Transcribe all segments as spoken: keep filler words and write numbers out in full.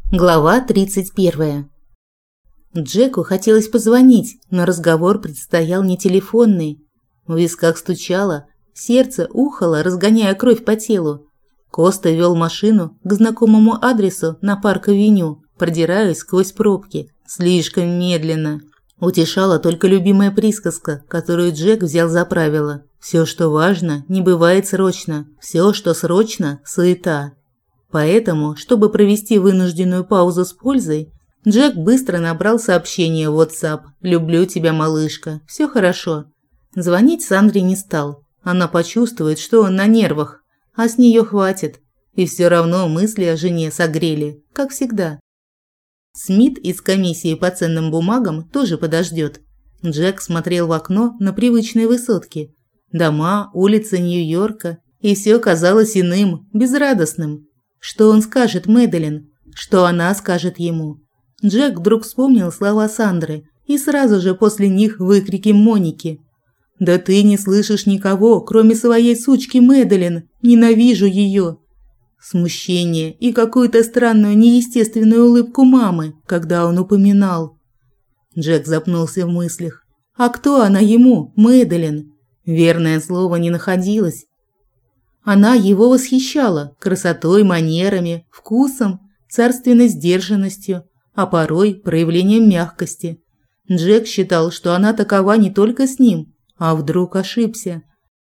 Глава тридцать первая. Джеку хотелось позвонить, но разговор предстоял не телефонный. В висках стучало, сердце ухало, разгоняя кровь по телу. Коста вел машину к знакомому адресу на Парк-авеню, продираясь сквозь пробки, слишком медленно. Утешала только любимая присказка, которую Джек взял за правило. Все, что важно, не бывает срочно. Все, что срочно – суета. Поэтому, чтобы провести вынужденную паузу с пользой, Джек быстро набрал сообщение в WhatsApp: «Люблю тебя, малышка. Все хорошо». Звонить Сандре не стал. Она почувствует, что он на нервах, а с нее хватит. И все равно мысли о жене согрели, как всегда. Смит из комиссии по ценным бумагам тоже подождет. Джек смотрел в окно на привычные высотки. Дома, улицы Нью-Йорка. И все казалось иным, безрадостным. Что он скажет Мэдалин? Что она скажет ему? Джек вдруг вспомнил слова Сандры и сразу же после них выкрики Моники. «Да ты не слышишь никого, кроме своей сучки Мэдалин! Ненавижу ее!» Смущение и какую-то странную неестественную улыбку мамы, когда он упоминал. Джек запнулся в мыслях. А кто она ему, Мэдалин? Верное слово не находилось. Она его восхищала красотой, манерами, вкусом, царственной сдержанностью, а порой проявлением мягкости. Джек считал, что она такова не только с ним, а вдруг ошибся.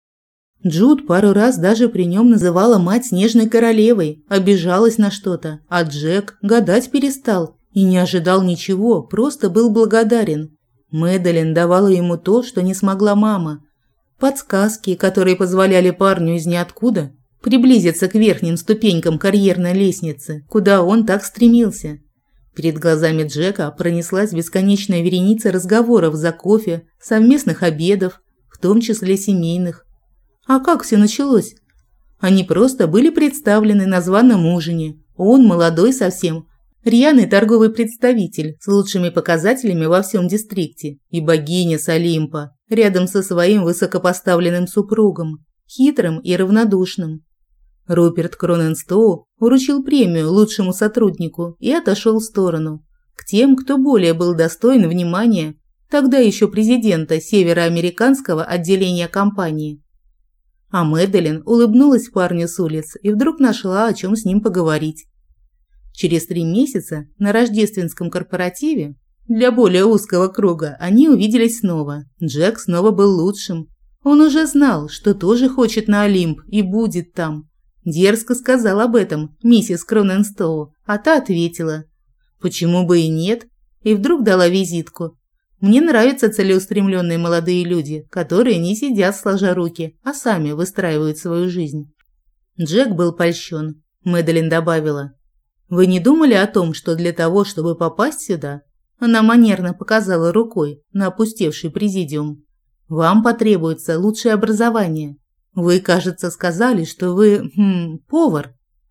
Джуд пару раз даже при нем называла мать снежной королевой, обижалась на что-то, а Джек гадать перестал и не ожидал ничего, просто был благодарен. Мэдалин давала ему то, что не смогла мама. Подсказки, которые позволяли парню из ниоткуда приблизиться к верхним ступенькам карьерной лестницы, куда он так стремился. Перед глазами Джека пронеслась бесконечная вереница разговоров за кофе, совместных обедов, в том числе семейных. А как все началось? Они просто были представлены на званом ужине. Он, молодой совсем, рьяный торговый представитель с лучшими показателями во всем дистрикте, и богиня с Олимпа, рядом со своим высокопоставленным супругом, хитрым и равнодушным. Руперт Кроненстоу вручил премию лучшему сотруднику и отошел в сторону, к тем, кто более был достоин внимания, тогда еще президента североамериканского отделения компании. А Мэдалин улыбнулась парню с улиц и вдруг нашла, о чем с ним поговорить. Через три месяца на рождественском корпоративе для более узкого круга они увиделись снова. Джек снова был лучшим. Он уже знал, что тоже хочет на Олимп и будет там. Дерзко сказал об этом миссис Кроненстоу, а та ответила: «Почему бы и нет?» И вдруг дала визитку. «Мне нравятся целеустремленные молодые люди, которые не сидят сложа руки, а сами выстраивают свою жизнь». Джек был польщен. Мэдалин добавила: «Вы не думали о том, что для того, чтобы попасть сюда?» Она манерно показала рукой на опустевший президиум. «Вам потребуется лучшее образование. Вы, кажется, сказали, что вы, хм, повар».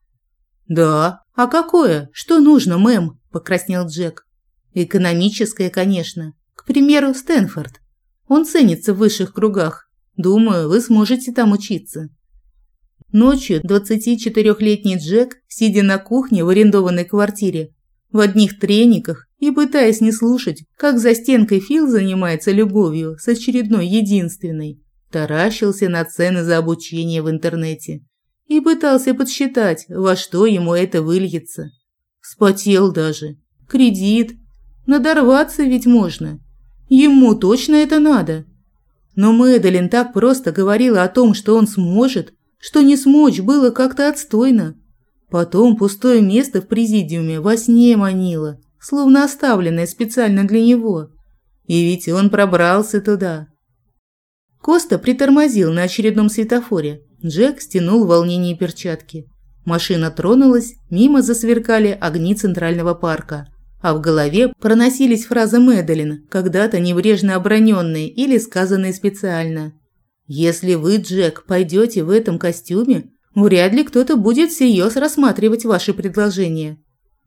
«Да. А какое? Что нужно, мэм?» – покраснел Джек. «Экономическое, конечно. К примеру, Стэнфорд. Он ценится в высших кругах. Думаю, вы сможете там учиться». Ночью двадцатичетырёхлетний Джек, сидя на кухне в арендованной квартире, в одних трениках и пытаясь не слушать, как за стенкой Фил занимается любовью с очередной единственной, таращился на цены за обучение в интернете и пытался подсчитать, во что ему это выльется. Вспотел даже. Кредит. Надорваться ведь можно. Ему точно это надо. Но Мэдалин так просто говорила о том, что он сможет, что не смочь было как-то отстойно. Потом пустое место в президиуме во сне манило, словно оставленное специально для него. И ведь он пробрался туда. Коста притормозил на очередном светофоре. Джек стянул в волнении перчатки. Машина тронулась, мимо засверкали огни Центрального парка. А в голове проносились фразы Мэдалин, когда-то небрежно оброненные или сказанные специально. «Если вы, Джек, пойдете в этом костюме, вряд ли кто-то будет всерьез рассматривать ваши предложения.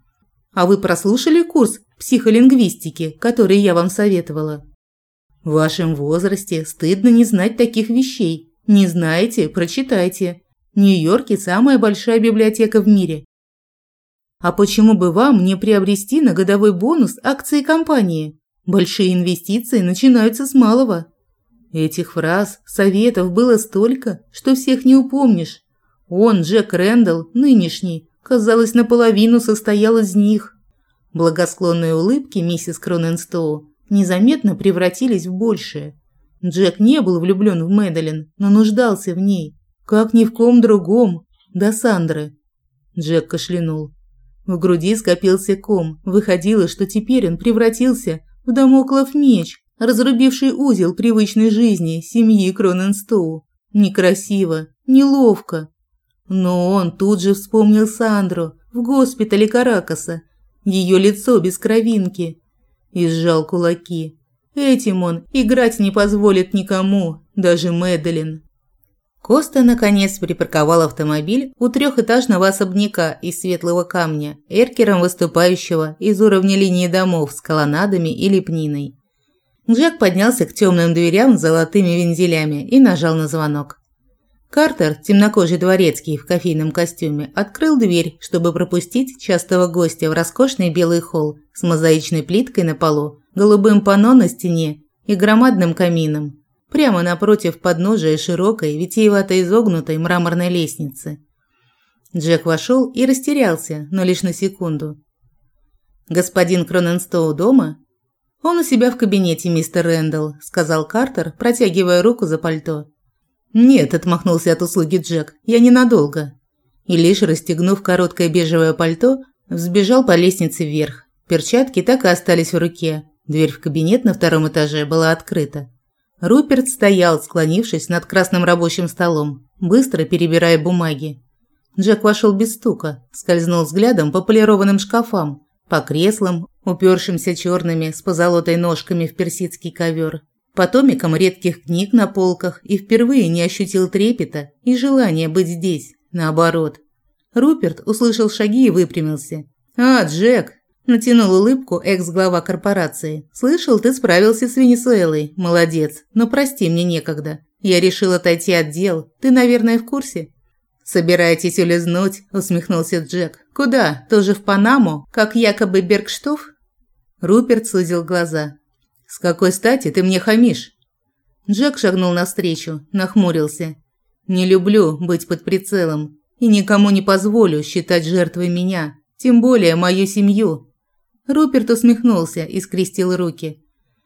А вы прослушали курс психолингвистики, который я вам советовала? В вашем возрасте стыдно не знать таких вещей. Не знаете – прочитайте. В Нью-Йорке самая большая библиотека в мире. А почему бы вам не приобрести на годовой бонус акции компании? Большие инвестиции начинаются с малого. Этих фраз, советов было столько, что всех не упомнишь. Он, Джек Рэндалл, нынешний, казалось, наполовину состоял из них. Благосклонные улыбки миссис Кроненстоу незаметно превратились в большее. Джек не был влюблен в Мэдалин, но нуждался в ней, как ни в ком другом, до Сандры. Джек кашлянул. В груди скопился ком, выходило, что теперь он превратился в дамоклов меч, разрубивший узел привычной жизни семьи Кроненстоу. Некрасиво, неловко. Но он тут же вспомнил Сандру в госпитале Каракаса, ее лицо без кровинки, и сжал кулаки. Этим он играть не позволит никому, даже Мэдалин. Коста наконец припарковал автомобиль у трехэтажного особняка из светлого камня, эркером выступающего из уровня линии домов с колоннадами и лепниной. Джек поднялся к темным дверям с золотыми вензелями и нажал на звонок. Картер, темнокожий дворецкий в кофейном костюме, открыл дверь, чтобы пропустить частого гостя в роскошный белый холл с мозаичной плиткой на полу, голубым панно на стене и громадным камином, прямо напротив подножия широкой, витиевато изогнутой мраморной лестницы. Джек вошел и растерялся, но лишь на секунду. «Господин Кроненстоу дома?» «Он у себя в кабинете, мистер Рэндалл», – сказал Картер, протягивая руку за пальто. «Нет», – отмахнулся от услуги Джек, – «я ненадолго». И лишь расстегнув короткое бежевое пальто, взбежал по лестнице вверх. Перчатки так и остались в руке. Дверь в кабинет на втором этаже была открыта. Руперт стоял, склонившись над красным рабочим столом, быстро перебирая бумаги. Джек вошел без стука, скользнул взглядом по полированным шкафам, по креслам, упершимся черными с позолотой ножками в персидский ковер, по томикам редких книг на полках и впервые не ощутил трепета и желания быть здесь, наоборот. Руперт услышал шаги и выпрямился. «А, Джек!» – натянул улыбку экс-глава корпорации. «Слышал, ты справился с Венесуэлой. Молодец, но прости, мне некогда. Я решил отойти от дел. Ты, наверное, в курсе?» «Собираетесь улизнуть?» – усмехнулся Джек. «Куда? Тоже в Панаму, как якобы Бергштоф?» Руперт сузил глаза. «С какой стати ты мне хамишь?» Джек шагнул навстречу, нахмурился. «Не люблю быть под прицелом и никому не позволю считать жертвой меня, тем более мою семью». Руперт усмехнулся и скрестил руки.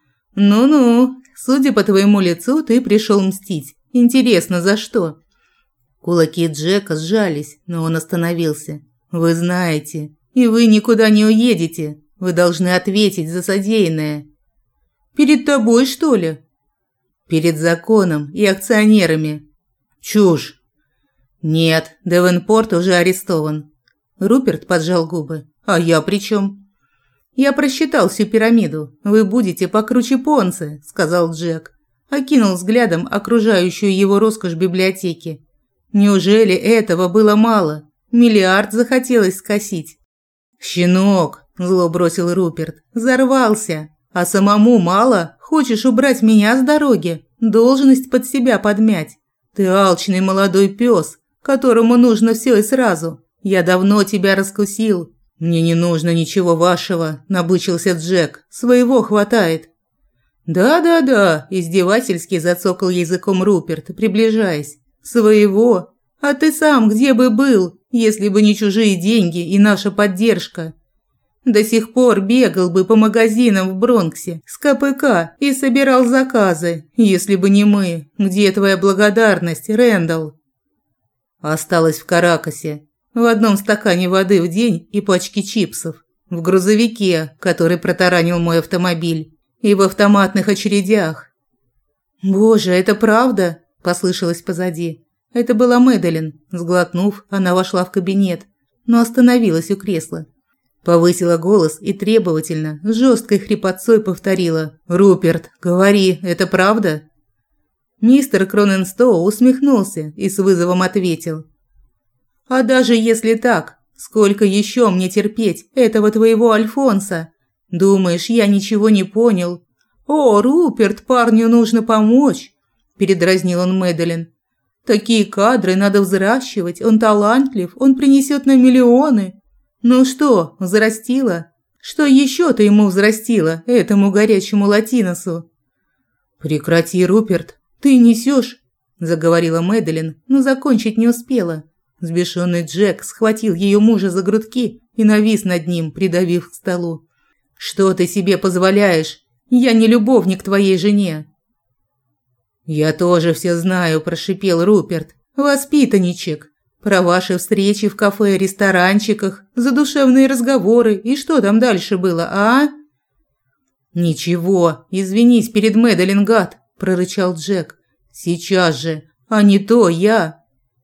«Ну-ну, судя по твоему лицу, ты пришел мстить. Интересно, за что?» Кулаки Джека сжались, но он остановился. «Вы знаете, и вы никуда не уедете. Вы должны ответить за содеянное». «Перед тобой, что ли?» «Перед законом и акционерами». «Чушь». «Нет, Девенпорт уже арестован». Руперт поджал губы. «А я при чем?» «Я просчитал всю пирамиду. Вы будете покруче Понце», – сказал Джек. Окинул взглядом окружающую его роскошь библиотеки. «Неужели этого было мало? Миллиард захотелось скосить». «Щенок», – зло бросил Руперт, – «взорвался. А самому мало? Хочешь убрать меня с дороги? Должность под себя подмять? Ты алчный молодой пес, которому нужно все и сразу. Я давно тебя раскусил». «Мне не нужно ничего вашего», – набычился Джек. «Своего хватает». «Да-да-да», – издевательски зацокал языком Руперт, приближаясь. «Своего? А ты сам где бы был, если бы не чужие деньги и наша поддержка? До сих пор бегал бы по магазинам в Бронксе с ка пэ ка и собирал заказы, если бы не мы. Где твоя благодарность, Рэндалл?» «Осталась в Каракасе. В одном стакане воды в день и пачке чипсов. В грузовике, который протаранил мой автомобиль. И в автоматных очередях». «Боже, это правда?» – послышалось позади. Это была Мэдалин. Сглотнув, она вошла в кабинет, но остановилась у кресла. Повысила голос и требовательно, с жесткой хрипотцой повторила: «Руперт, говори, это правда?» Мистер Кроненстоу усмехнулся и с вызовом ответил: «А даже если так, сколько еще мне терпеть этого твоего Альфонса? Думаешь, я ничего не понял?» «О, Руперт, парню нужно помочь», – передразнил он Мэдалин. «Такие кадры надо взращивать, он талантлив, он принесет нам миллионы». Ну что, взрастила? Что еще ты ему взрастила, этому горячему латиносу? Прекрати, Руперт, ты несешь, заговорила Мэдалин, но закончить не успела. Взбешенный Джек схватил ее мужа за грудки и навис над ним, придавив к столу. Что ты себе позволяешь? Я не любовник твоей жене. Я тоже все знаю, прошипел Руперт. Воспитанничек. Про ваши встречи в кафе, ресторанчиках, задушевные разговоры и что там дальше было, а? Ничего, извинись перед Мэдалин, гад, прорычал Джек. Сейчас же, а не то я.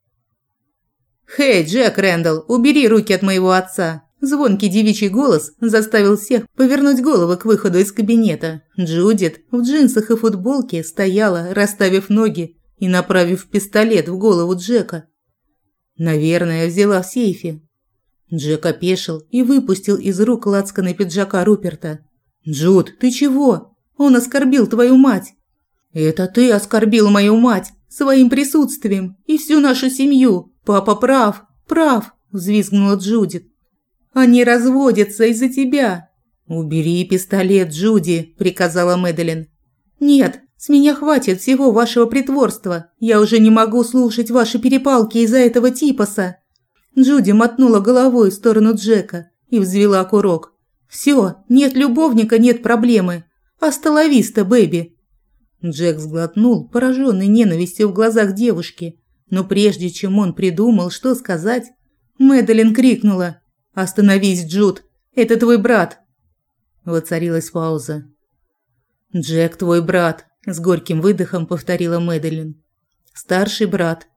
Хей, Джек Рэндалл, убери руки от моего отца. Звонкий девичий голос заставил всех повернуть головы к выходу из кабинета. Джудит в джинсах и футболке стояла, расставив ноги и направив пистолет в голову Джека. Наверное, взяла в сейфе. Джек опешил и выпустил из рук лацканы пиджака Руперта. «Джуд, ты чего? Он оскорбил твою мать!» «Это ты оскорбил мою мать своим присутствием и всю нашу семью! Папа прав, прав!» – взвизгнула Джудит. «Они разводятся из-за тебя!» «Убери пистолет, Джуди!» – приказала Мэдалин. «Нет, с меня хватит всего вашего притворства. Я уже не могу слушать ваши перепалки из-за этого типоса». Джуди мотнула головой в сторону Джека и взвела курок. «Все, нет любовника, нет проблемы. Асталависта, бэби». Джек сглотнул, пораженный ненавистью в глазах девушки. Но прежде чем он придумал, что сказать, Мэдалин крикнула: «Остановись, Джуд! Это твой брат!» Воцарилась пауза. «Джек твой брат», – с горьким выдохом повторила Мэдалин. «Старший брат».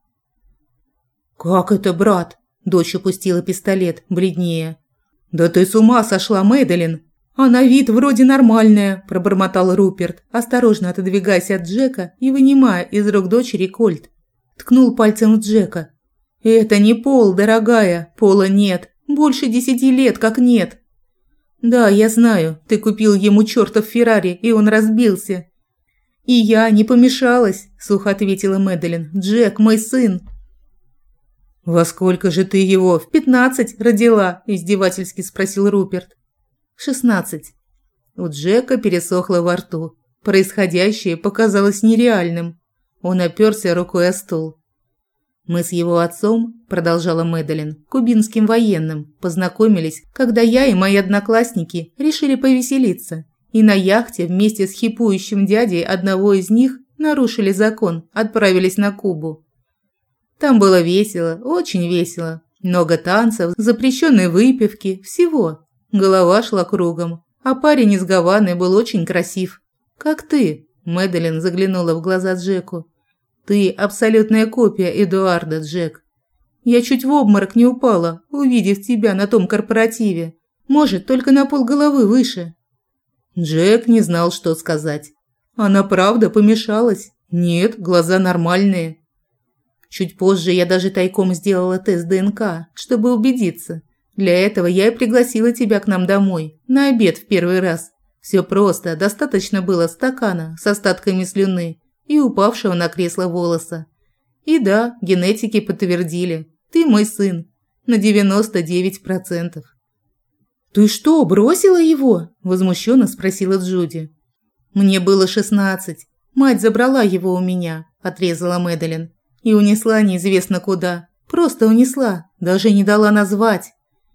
«Как это брат?» – дочь опустила пистолет, бледнее. «Да ты с ума сошла, Мэдалин! А на вид вроде нормальная», – пробормотал Руперт, осторожно отодвигаясь от Джека и вынимая из рук дочери кольт. Ткнул пальцем в Джека. «Это не Пол, дорогая, Пола нет, больше десяти лет как нет». «Да, я знаю, ты купил ему чертов Феррари, и он разбился». «И я не помешалась», – сухо ответила Мэдалин. «Джек, мой сын». «Во сколько же ты его? В пятнадцать родила?» – издевательски спросил Руперт. «В шестнадцать». У Джека пересохло во рту. Происходящее показалось нереальным. Он оперся рукой о стол. «Мы с его отцом, – продолжала Мэдалин, – кубинским военным, познакомились, когда я и мои одноклассники решили повеселиться. И на яхте вместе с хипующим дядей одного из них нарушили закон, отправились на Кубу. Там было весело, очень весело. Много танцев, запрещенной выпивки, всего. Голова шла кругом, а парень из Гаваны был очень красив. Как ты?» – Мэдалин заглянула в глаза Джеку. «Ты абсолютная копия Эдуарда, Джек. Я чуть в обморок не упала, увидев тебя на том корпоративе. Может, только на полголовы выше». Джек не знал, что сказать. Она правда помешалась? Нет, глаза нормальные. Чуть позже я даже тайком сделала тест ДНК, чтобы убедиться. Для этого я и пригласила тебя к нам домой, на обед в первый раз. Все просто, достаточно было стакана с остатками слюны и упавшего на кресло волоса. И да, генетики подтвердили, ты мой сын, на девяносто девять процентов. «Ты что, бросила его?» – возмущенно спросила Джуди. «Мне было шестнадцать. Мать забрала его у меня», – отрезала Мэдалин. «И унесла неизвестно куда. Просто унесла, даже не дала назвать.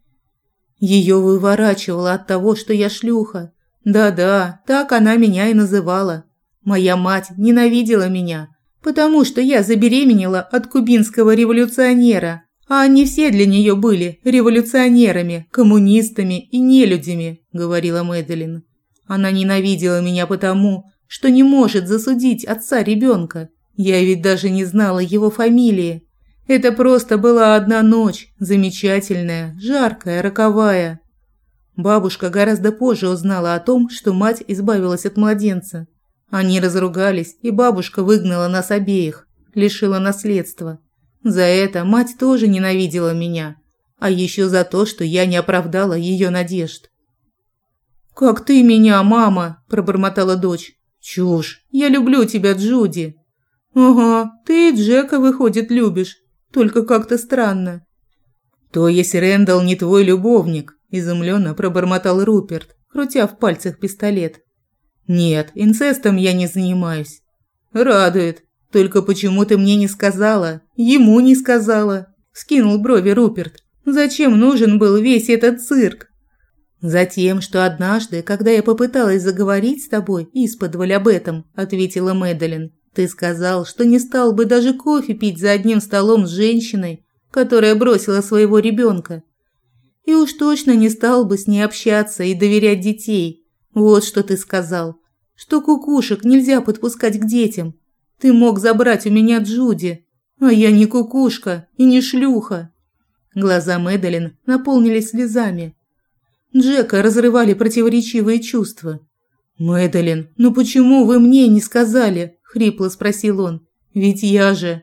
Ее выворачивало от того, что я шлюха. Да-да, так она меня и называла. Моя мать ненавидела меня, потому что я забеременела от кубинского революционера. А они все для нее были революционерами, коммунистами и нелюдями», – говорила Мэдалин. «Она ненавидела меня потому, что не может засудить отца ребенка. Я ведь даже не знала его фамилии. Это просто была одна ночь, замечательная, жаркая, роковая». Бабушка гораздо позже узнала о том, что мать избавилась от младенца. Они разругались, и бабушка выгнала нас обеих, лишила наследства. За это мать тоже ненавидела меня, а еще за то, что я не оправдала ее надежд. «Как ты меня, мама!» – пробормотала дочь. «Чушь! Я люблю тебя, Джуди!» «Ага, ты и Джека, выходит, любишь, только как-то странно». «То есть Рэндалл не твой любовник?» – изумленно пробормотал Руперт, крутя в пальцах пистолет. «Нет, инцестом я не занимаюсь». «Радует. Только почему ты мне не сказала? Ему не сказала?» – вскинул брови Руперт. «Зачем нужен был весь этот цирк?» «Затем, что однажды, когда я попыталась заговорить с тобой исподволь об этом», – ответила Мэдалин, – «ты сказал, что не стал бы даже кофе пить за одним столом с женщиной, которая бросила своего ребенка. И уж точно не стал бы с ней общаться и доверять детей. Вот что ты сказал, что кукушек нельзя подпускать к детям. Ты мог забрать у меня Джуди, а я не кукушка и не шлюха». Глаза Мэдалин наполнились слезами. Джека разрывали противоречивые чувства. «Мэдалин, ну почему вы мне не сказали?» – хрипло спросил он. «Ведь я же…»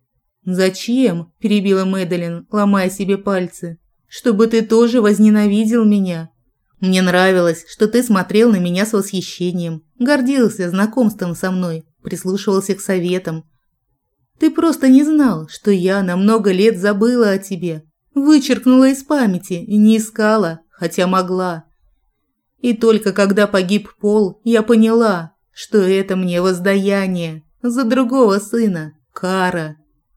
«Зачем?» – перебила Мэдалин, ломая себе пальцы. «Чтобы ты тоже возненавидел меня. Мне нравилось, что ты смотрел на меня с восхищением, гордился знакомством со мной, прислушивался к советам. Ты просто не знал, что я на много лет забыла о тебе, вычеркнула из памяти и не искала, хотя могла. И только когда погиб Пол, я поняла, что это мне воздаяние за другого сына, кара».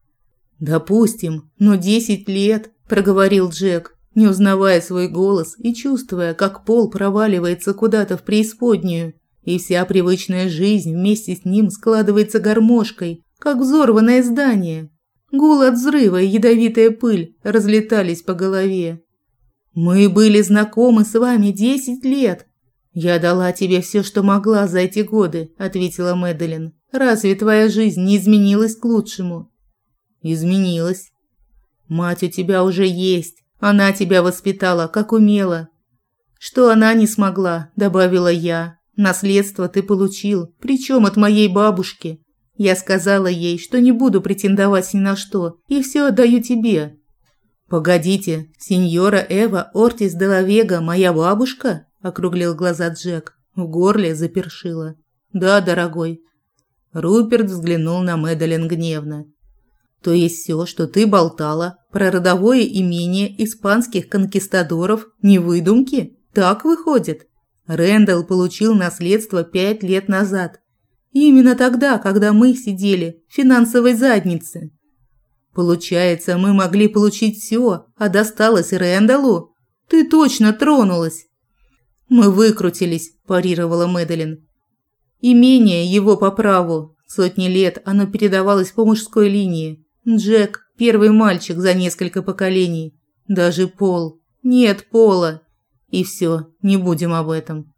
«Допустим, но десять лет», – проговорил Джек, не узнавая свой голос и чувствуя, как Пол проваливается куда-то в преисподнюю, и вся привычная жизнь вместе с ним складывается гармошкой, как взорванное здание. Гул от взрыва и ядовитая пыль разлетались по голове. «Мы были знакомы с вами десять лет. Я дала тебе все, что могла за эти годы», – ответила Мэдалин. «Разве твоя жизнь не изменилась к лучшему?» «Изменилась. Мать у тебя уже есть. Она тебя воспитала, как умела. Что она не смогла, добавила я. Наследство ты получил, причем от моей бабушки. Я сказала ей, что не буду претендовать ни на что, и все отдаю тебе». «Погодите, сеньора Эва Ортис де ла Вега моя бабушка?» – округлил глаза Джек. В горле запершило. «Да, дорогой». Руперт взглянул на Мэдалин гневно. «То есть все, что ты болтала про родовое имение испанских конкистадоров, не выдумки? Так выходит? Рэндалл получил наследство пять лет назад. Именно тогда, когда мы сидели в финансовой заднице. Получается, мы могли получить все, а досталось Рэндаллу? Ты точно тронулась!» «Мы выкрутились», – парировала Мэдалин. «Имение его по праву. Сотни лет оно передавалось по мужской линии. Джек – первый мальчик за несколько поколений. Даже Пол. Нет Пола. И все, не будем об этом».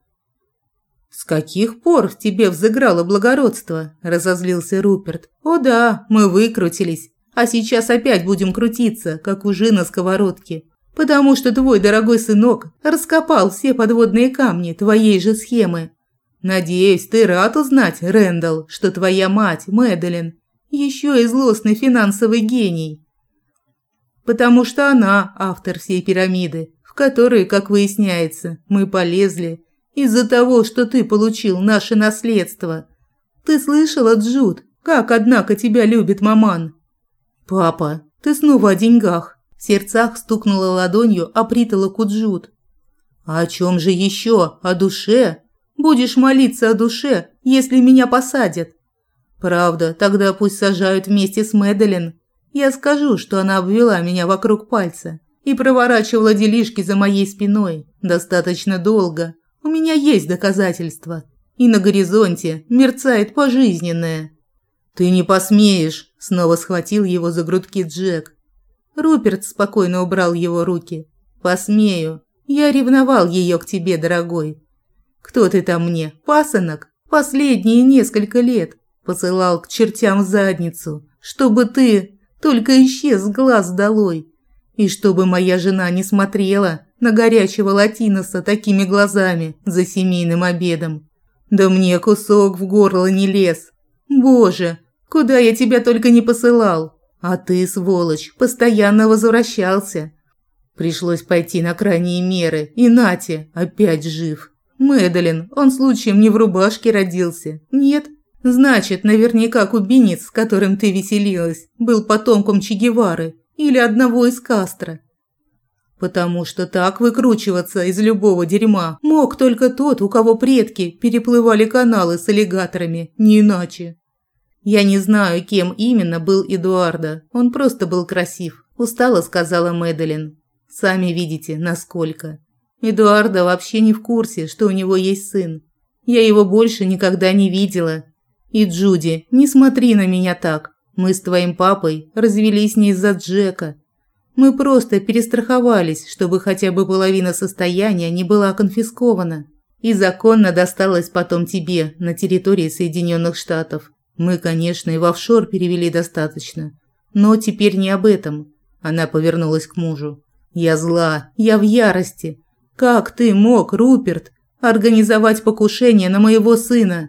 «С каких пор в тебе взыграло благородство?» – разозлился Руперт. «О да, мы выкрутились. А сейчас опять будем крутиться, как ужи на сковородке. Потому что твой дорогой сынок раскопал все подводные камни твоей же схемы. Надеюсь, ты рад узнать, Рэндалл, что твоя мать, Мэдалин, еще и злостный финансовый гений. Потому что она автор всей пирамиды, в которой, как выясняется, мы полезли из-за того, что ты получил наше наследство. Ты слышала, Джуд, как, однако, тебя любит маман?» «Папа, ты снова о деньгах», – в сердцах стукнула ладонью о притолоку Джуд. «А о чем же еще? О душе? Будешь молиться о душе, если меня посадят?» «Правда, тогда пусть сажают вместе с Мэдалин. Я скажу, что она обвела меня вокруг пальца и проворачивала делишки за моей спиной достаточно долго. У меня есть доказательства. И на горизонте мерцает пожизненное». «Ты не посмеешь!» – снова схватил его за грудки Джек. Руперт спокойно убрал его руки. «Посмею. Я ревновал ее к тебе, дорогой. Кто ты там мне, пасынок? Последние несколько лет посылал к чертям в задницу, чтобы ты только исчез с глаз долой. И чтобы моя жена не смотрела на горячего латиноса такими глазами за семейным обедом. Да мне кусок в горло не лез. Боже, куда я тебя только не посылал. А ты, сволочь, постоянно возвращался. Пришлось пойти на крайние меры, и нате, опять жив. Мэдалин, он случаем не в рубашке родился? Нет? Значит, наверняка кубинец, с которым ты веселилась, был потомком Че Гевары или одного из Кастро. Потому что так выкручиваться из любого дерьма мог только тот, у кого предки переплывали каналы с аллигаторами, не иначе. Я не знаю, кем именно был Эдуардо, он просто был красив, устало сказала Мэдалин. Сами видите, насколько. Эдуардо вообще не в курсе, что у него есть сын. Я его больше никогда не видела. И Джуди, не смотри на меня так. Мы с твоим папой развелись не из-за Джека. Мы просто перестраховались, чтобы хотя бы половина состояния не была конфискована. И законно досталось потом тебе на территории Соединенных Штатов. Мы, конечно, и в офшор перевели достаточно. Но теперь не об этом. Она повернулась к мужу. Я зла, я в ярости. Как ты мог, Руперт, организовать покушение на моего сына?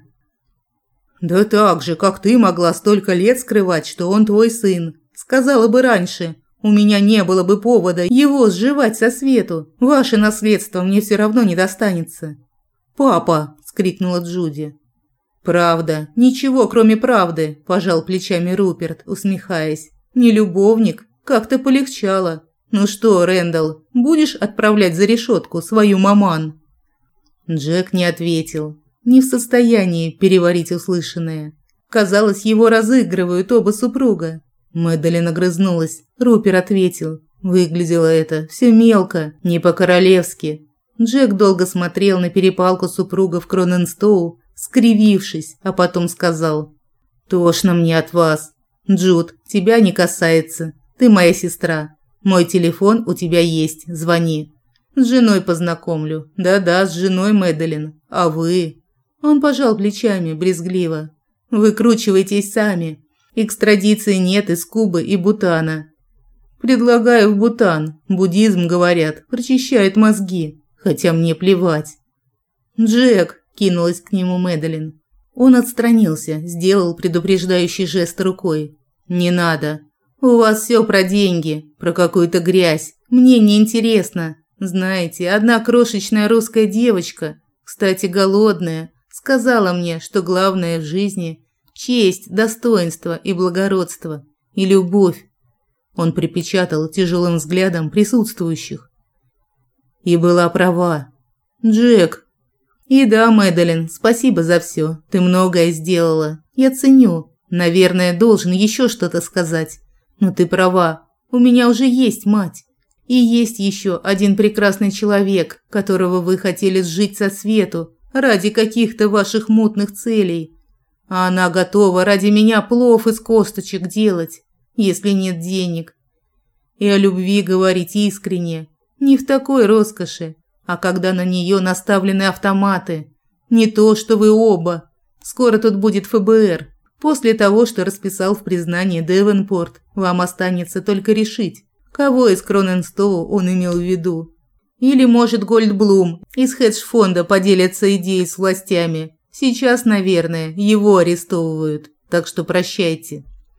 Да так же, как ты могла столько лет скрывать, что он твой сын. Сказала бы раньше. У меня не было бы повода его сживать со свету. Ваше наследство мне все равно не достанется. Папа, вскрикнула Джуди. Правда, ничего, кроме правды, пожал плечами Руперт, усмехаясь. Не любовник, как-то полегчало. Ну что, Рэндалл, будешь отправлять за решетку свою маман? Джек не ответил, не в состоянии переварить услышанное. Казалось, его разыгрывают оба супруга. Мэдалин огрызнулась. Рупер ответил. Выглядело это все мелко, не по-королевски. Джек долго смотрел на перепалку супругов Кроненстоу, скривившись, а потом сказал: «Тошно мне от вас. Джуд, тебя не касается. Ты моя сестра. Мой телефон у тебя есть, звони. С женой познакомлю. Да-да, с женой, Мэдалин. А вы?» Он пожал плечами брезгливо. «Выкручивайтесь сами. Экстрадиции нет из Кубы и Бутана. Предлагаю в Бутан. Буддизм, говорят, прочищает мозги. Хотя мне плевать». «Джек!» – кинулась к нему Мэдалин. Он отстранился, сделал предупреждающий жест рукой. «Не надо. У вас все про деньги, про какую-то грязь. Мне не интересно. Знаете, одна крошечная русская девочка, кстати, голодная, сказала мне, что главное в жизни – честь, достоинство и благородство, и любовь». Он припечатал тяжелым взглядом присутствующих. И была права. «Джек». «И да, Мэдалин, спасибо за все. Ты многое сделала. Я ценю. Наверное, должен еще что-то сказать. Но ты права. У меня уже есть мать. И есть еще один прекрасный человек, которого вы хотели сжить со свету ради каких-то ваших мутных целей. А она готова ради меня плов из косточек делать, если нет денег. И о любви говорить искренне, не в такой роскоши, а когда на нее наставлены автоматы. Не то, что вы оба. Скоро тут будет эф бэ эр. После того, что расписал в признании Девенпорт, вам останется только решить, кого из Кроненстоу он имел в виду. Или, может, Гольдблум из хедж-фонда поделится идеей с властями. Сейчас, наверное, его арестовывают, так что прощайте».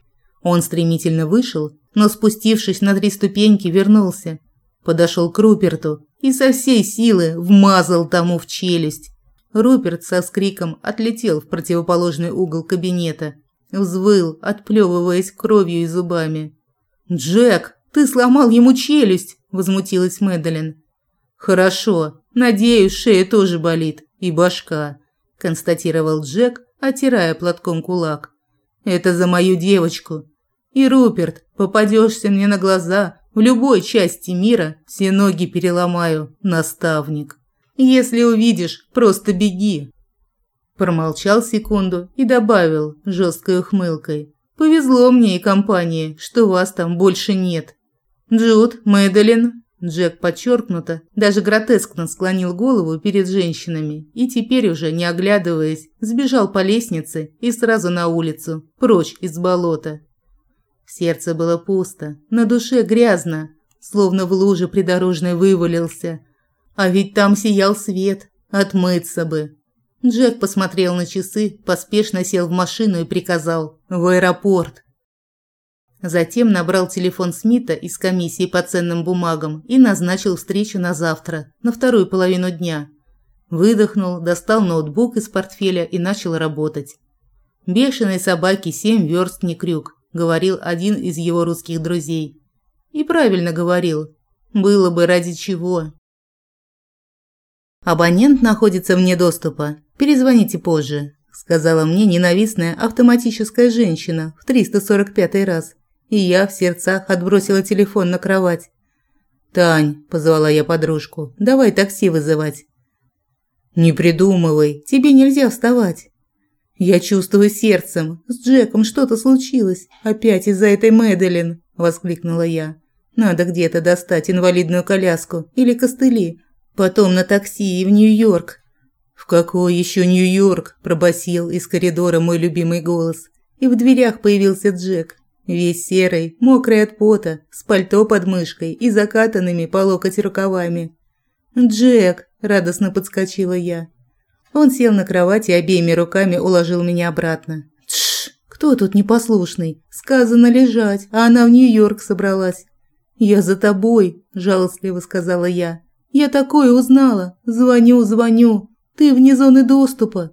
Он стремительно вышел, но, спустившись на три ступеньки, вернулся. Подошел к Руперту и со всей силы вмазал тому в челюсть. Руперт со скриком отлетел в противоположный угол кабинета, взвыл, отплевываясь кровью и зубами. «Джек, ты сломал ему челюсть!» – возмутилась Мэдалин. «Хорошо, надеюсь, шея тоже болит, и башка», – констатировал Джек, отирая платком кулак. «Это за мою девочку. И, Руперт, попадешься мне на глаза, в любой части мира все ноги переломаю, наставник. Если увидишь, просто беги». Промолчал секунду и добавил жесткой ухмылкой: «Повезло мне и компании, что вас там больше нет». «Джуд, Мэдалин». Джек подчеркнуто, даже гротескно склонил голову перед женщинами и теперь уже, не оглядываясь, сбежал по лестнице и сразу на улицу, прочь из болота. В сердце было пусто, на душе грязно, словно в луже придорожной вывалился. А ведь там сиял свет, отмыться бы. Джек посмотрел на часы, поспешно сел в машину и приказал: «В аэропорт». Затем набрал телефон Смита из комиссии по ценным бумагам и назначил встречу на завтра, на вторую половину дня. Выдохнул, достал ноутбук из портфеля и начал работать. «Бешеной собаке семь верст не крюк», – говорил один из его русских друзей. И правильно говорил. Было бы ради чего. Абонент находится вне доступа. Перезвоните позже, сказала мне ненавистная автоматическая женщина в триста сорок пятый раз. И я в сердцах отбросила телефон на кровать. «Тань», – позвала я подружку, – «давай такси вызывать». «Не придумывай, тебе нельзя вставать». «Я чувствую сердцем, с Джеком что-то случилось, опять из-за этой Мэдалин», – воскликнула я. «Надо где-то достать инвалидную коляску или костыли, потом на такси и в Нью-Йорк». «В какой еще Нью-Йорк?» – пробасил из коридора мой любимый голос. И в дверях появился Джек. Весь серый, мокрый от пота, с пальто под мышкой и закатанными по локоть рукавами. «Джек!» – радостно подскочила я. Он сел на кровать и обеими руками уложил меня обратно. «Тш! Кто тут непослушный? Сказано лежать, а она в Нью-Йорк собралась». «Я за тобой!» – жалостливо сказала я. «Я такое узнала! Звоню, звоню! Ты вне зоны доступа!»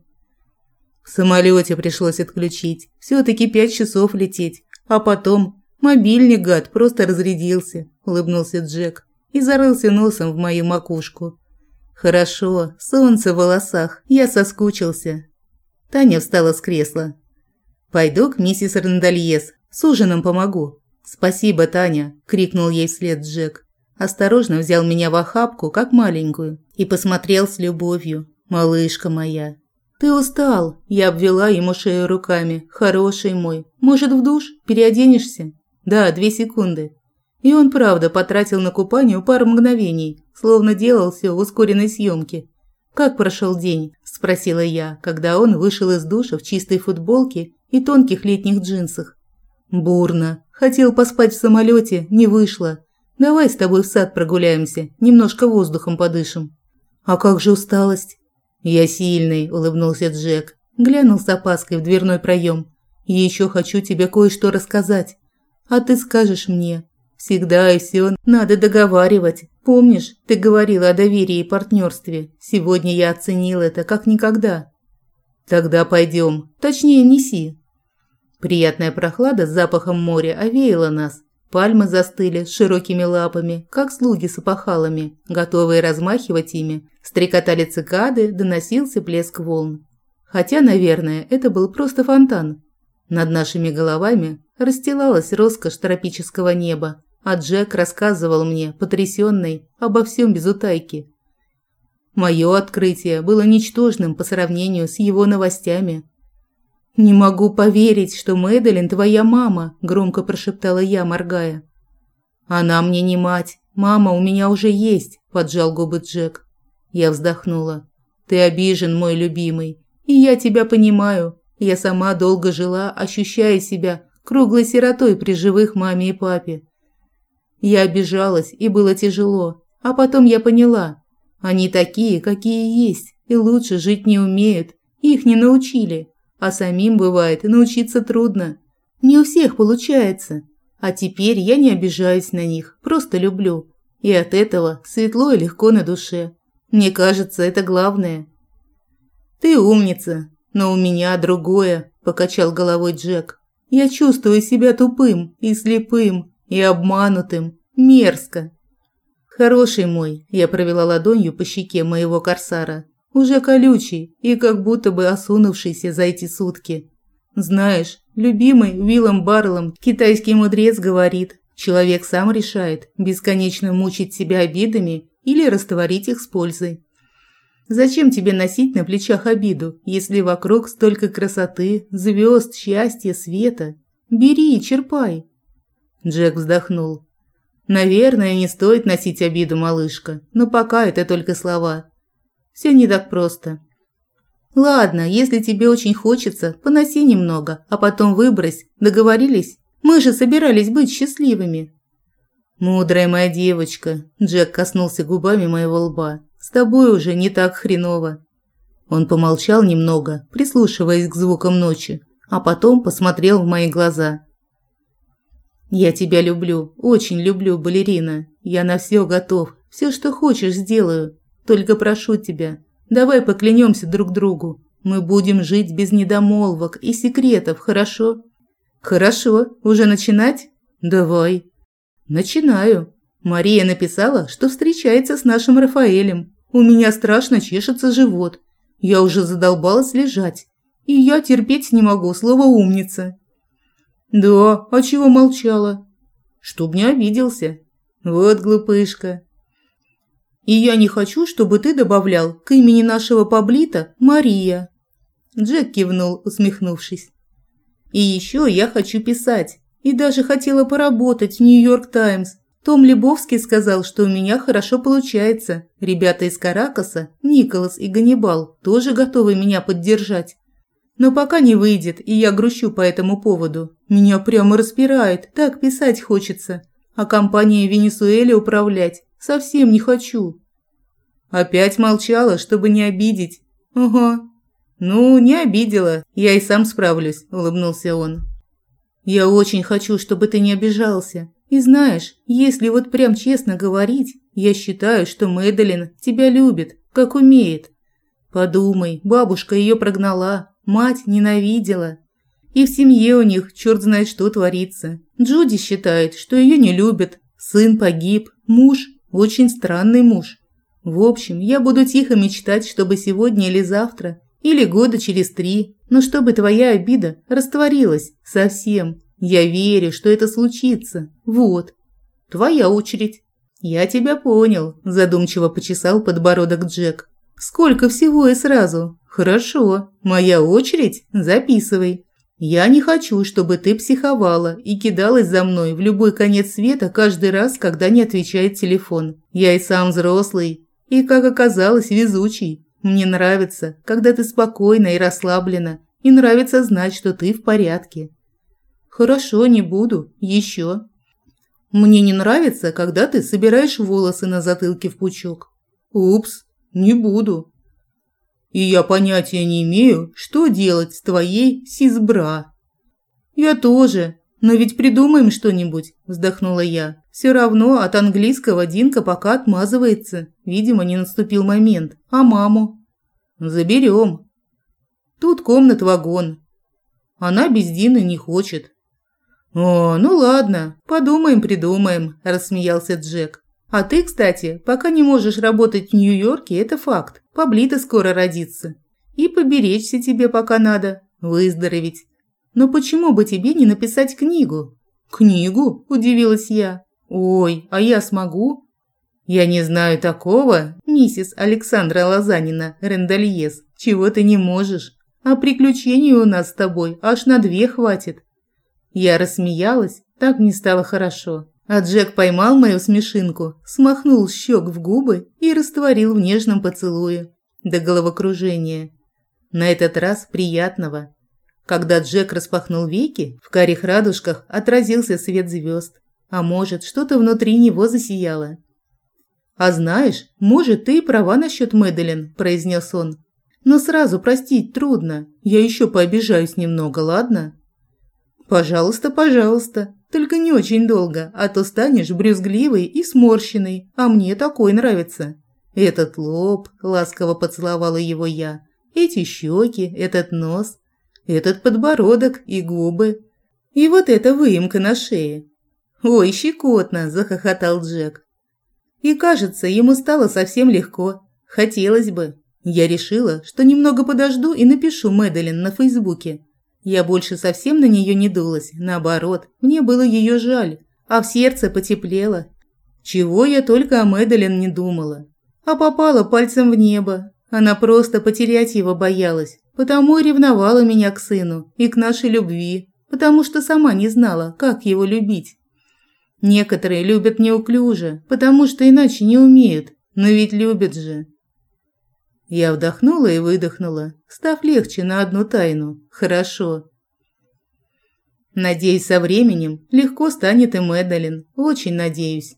В самолете пришлось отключить. Все-таки пять часов лететь. А потом мобильник, гад, просто разрядился, улыбнулся Джек и зарылся носом в мою макушку. Хорошо, солнце в волосах, я соскучился. Таня встала с кресла. Пойду к миссис Рандольес, с ужином помогу. Спасибо, Таня, крикнул ей вслед Джек. Осторожно взял меня в охапку, как маленькую, и посмотрел с любовью. Малышка моя. «Ты устал?» – я обвела ему шею руками. «Хороший мой. Может, в душ? Переоденешься?» «Да, две секунды». И он, правда, потратил на купание пару мгновений, словно делал все в ускоренной съемке. «Как прошел день?» – спросила я, когда он вышел из душа в чистой футболке и тонких летних джинсах. «Бурно. Хотел поспать в самолете, не вышло. Давай с тобой в сад прогуляемся, немножко воздухом подышим». «А как же усталость?» «Я сильный», – улыбнулся Джек. Глянул с опаской в дверной проем. «И еще хочу тебе кое-что рассказать. А ты скажешь мне. Всегда и все надо договаривать. Помнишь, ты говорила о доверии и партнерстве. Сегодня я оценил это как никогда». «Тогда пойдем. Точнее, неси». Приятная прохлада с запахом моря овеяла нас. Пальмы застыли с широкими лапами, как слуги с опахалами, готовые размахивать ими. Стрекотали цикады, доносился плеск волн. Хотя, наверное, это был просто фонтан. Над нашими головами расстилалась роскошь тропического неба, а Джек рассказывал мне, потрясенный, обо всем без утайки. Мое открытие было ничтожным по сравнению с его новостями. «Не могу поверить, что Мэдалин твоя мама», – громко прошептала я, моргая. «Она мне не мать, мама у меня уже есть», – поджал губы Джек. Я вздохнула. «Ты обижен, мой любимый, и я тебя понимаю. Я сама долго жила, ощущая себя круглой сиротой при живых маме и папе. Я обижалась, и было тяжело, а потом я поняла. Они такие, какие есть, и лучше жить не умеют, их не научили». А самим, бывает, научиться трудно. Не у всех получается. А теперь я не обижаюсь на них, просто люблю. И от этого светло и легко на душе. Мне кажется, это главное. «Ты умница, но у меня другое», – покачал головой Джек. «Я чувствую себя тупым и слепым, и обманутым. Мерзко». «Хороший мой», – я провела ладонью по щеке моего корсара. Уже колючий и как будто бы осунувшийся за эти сутки. Знаешь, любимый Уиллом Барлом, китайский мудрец, говорит, человек сам решает, бесконечно мучить себя обидами или растворить их с пользой. Зачем тебе носить на плечах обиду, если вокруг столько красоты, звезд, счастья, света? Бери и черпай. Джек вздохнул. Наверное, не стоит носить обиду, малышка, но пока это только слова. Все не так просто. Ладно, если тебе очень хочется, поноси немного, а потом выбрось. Договорились? Мы же собирались быть счастливыми. Мудрая моя девочка, Джек коснулся губами моего лба. С тобой уже не так хреново. Он помолчал немного, прислушиваясь к звукам ночи, а потом посмотрел в мои глаза. Я тебя люблю, очень люблю, балерина. Я на все готов, все, что хочешь, сделаю. Только прошу тебя, давай поклянемся друг другу. Мы будем жить без недомолвок и секретов, хорошо? Хорошо. Уже начинать? Давай. Начинаю. Мария написала, что встречается с нашим Рафаэлем. У меня страшно чешется живот. Я уже задолбалась лежать. И я терпеть не могу слово «умница». Да, а чего молчала? Чтоб не обиделся. Вот глупышка. И я не хочу, чтобы ты добавлял к имени нашего Паблита Мария. Джек кивнул, усмехнувшись. И еще я хочу писать. И даже хотела поработать в Нью-Йорк Таймс. Том Лебовский сказал, что у меня хорошо получается. Ребята из Каракаса, Николас и Ганнибал, тоже готовы меня поддержать. Но пока не выйдет, и я грущу по этому поводу. Меня прямо распирает, так писать хочется. А компанией в Венесуэле управлять совсем не хочу. Опять молчала, чтобы не обидеть. Ага. Ну, не обидела, я и сам справлюсь, улыбнулся он. Я очень хочу, чтобы ты не обижался. И знаешь, если вот прям честно говорить, я считаю, что Мэдалин тебя любит, как умеет. Подумай, бабушка ее прогнала, мать ненавидела. И в семье у них черт знает что творится. Джуди считает, что ее не любят. Сын погиб, муж – очень странный муж. В общем, я буду тихо мечтать, чтобы сегодня или завтра, или года через три, но чтобы твоя обида растворилась совсем. Я верю, что это случится. Вот. Твоя очередь. Я тебя понял, задумчиво почесал подбородок Джек. Сколько всего и сразу. Хорошо. Моя очередь? Записывай. Я не хочу, чтобы ты психовала и кидалась за мной в любой конец света каждый раз, когда не отвечает телефон. Я и сам взрослый, и, как оказалось, везучий. Мне нравится, когда ты спокойна и расслаблена, и нравится знать, что ты в порядке. Хорошо, не буду. Еще. Мне не нравится, когда ты собираешь волосы на затылке в пучок. Упс, не буду. И я понятия не имею, что делать с твоей сисбра. Я тоже, но ведь придумаем что-нибудь, вздохнула я. Все равно от английского Динка пока отмазывается. Видимо, не наступил момент. А маму? Заберем. Тут комнат-вагон. Она без Дины не хочет. «О, ну ладно, подумаем-придумаем», – рассмеялся Джек. «А ты, кстати, пока не можешь работать в Нью-Йорке, это факт. Паблито скоро родится. И поберечься тебе пока надо, выздороветь. Но почему бы тебе не написать книгу?» «Книгу?» – удивилась я. «Ой, а я смогу?» «Я не знаю такого, миссис Александра Лозанина Рендальес, чего ты не можешь. А приключений у нас с тобой аж на две хватит». Я рассмеялась, так мне стало хорошо. А Джек поймал мою смешинку, смахнул щек в губы и растворил в нежном поцелуе. До головокружения. На этот раз приятного. Когда Джек распахнул веки, в карих радужках отразился свет звезд. А может, что-то внутри него засияло. «А знаешь, может, ты и права насчет Мэдалин», – произнес он. «Но сразу простить трудно. Я еще пообижаюсь немного, ладно?» «Пожалуйста, пожалуйста, только не очень долго, а то станешь брюзгливой и сморщенной, а мне такой нравится». «Этот лоб», – ласково поцеловала его я, – «эти щеки, этот нос, этот подбородок и губы, и вот эта выемка на шее». «Ой, щекотно», – захохотал Джек. И, кажется, ему стало совсем легко. Хотелось бы. Я решила, что немного подожду и напишу Мэдалин на Фейсбуке. Я больше совсем на нее не дулась, наоборот, мне было ее жаль, а в сердце потеплело. Чего я только о Мэдалин не думала. А попала пальцем в небо. Она просто потерять его боялась, потому и ревновала меня к сыну и к нашей любви, потому что сама не знала, как его любить. Некоторые любят неуклюже, потому что иначе не умеют, но ведь любят же. Я вдохнула и выдохнула, став легче на одну тайну. Хорошо. Надеюсь, со временем легко станет и Мэдалин. Очень надеюсь.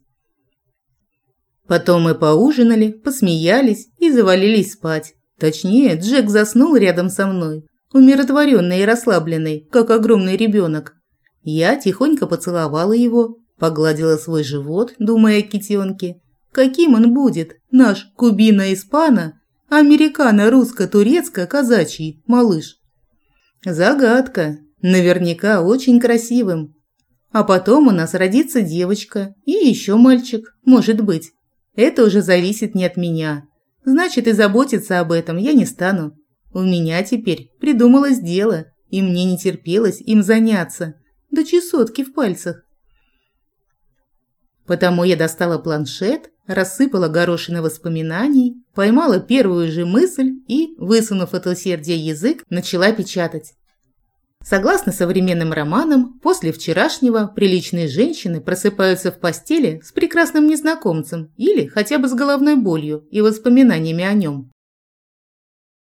Потом мы поужинали, посмеялись и завалились спать. Точнее, Джек заснул рядом со мной, умиротворенный и расслабленный, как огромный ребенок. Я тихонько поцеловала его, погладила свой живот, думая о китенке. Каким он будет, наш кубино-испано, американо-русско-турецко-казачий малыш? Загадка. Наверняка очень красивым. А потом у нас родится девочка и еще мальчик, может быть. Это уже зависит не от меня. Значит, и заботиться об этом я не стану. У меня теперь придумалось дело, и мне не терпелось им заняться. До чесотки в пальцах. Потому я достала планшет, рассыпала горошины воспоминаний, поймала первую же мысль и, высунув от усердия язык, начала печатать. Согласно современным романам, после вчерашнего приличные женщины просыпаются в постели с прекрасным незнакомцем или хотя бы с головной болью и воспоминаниями о нем.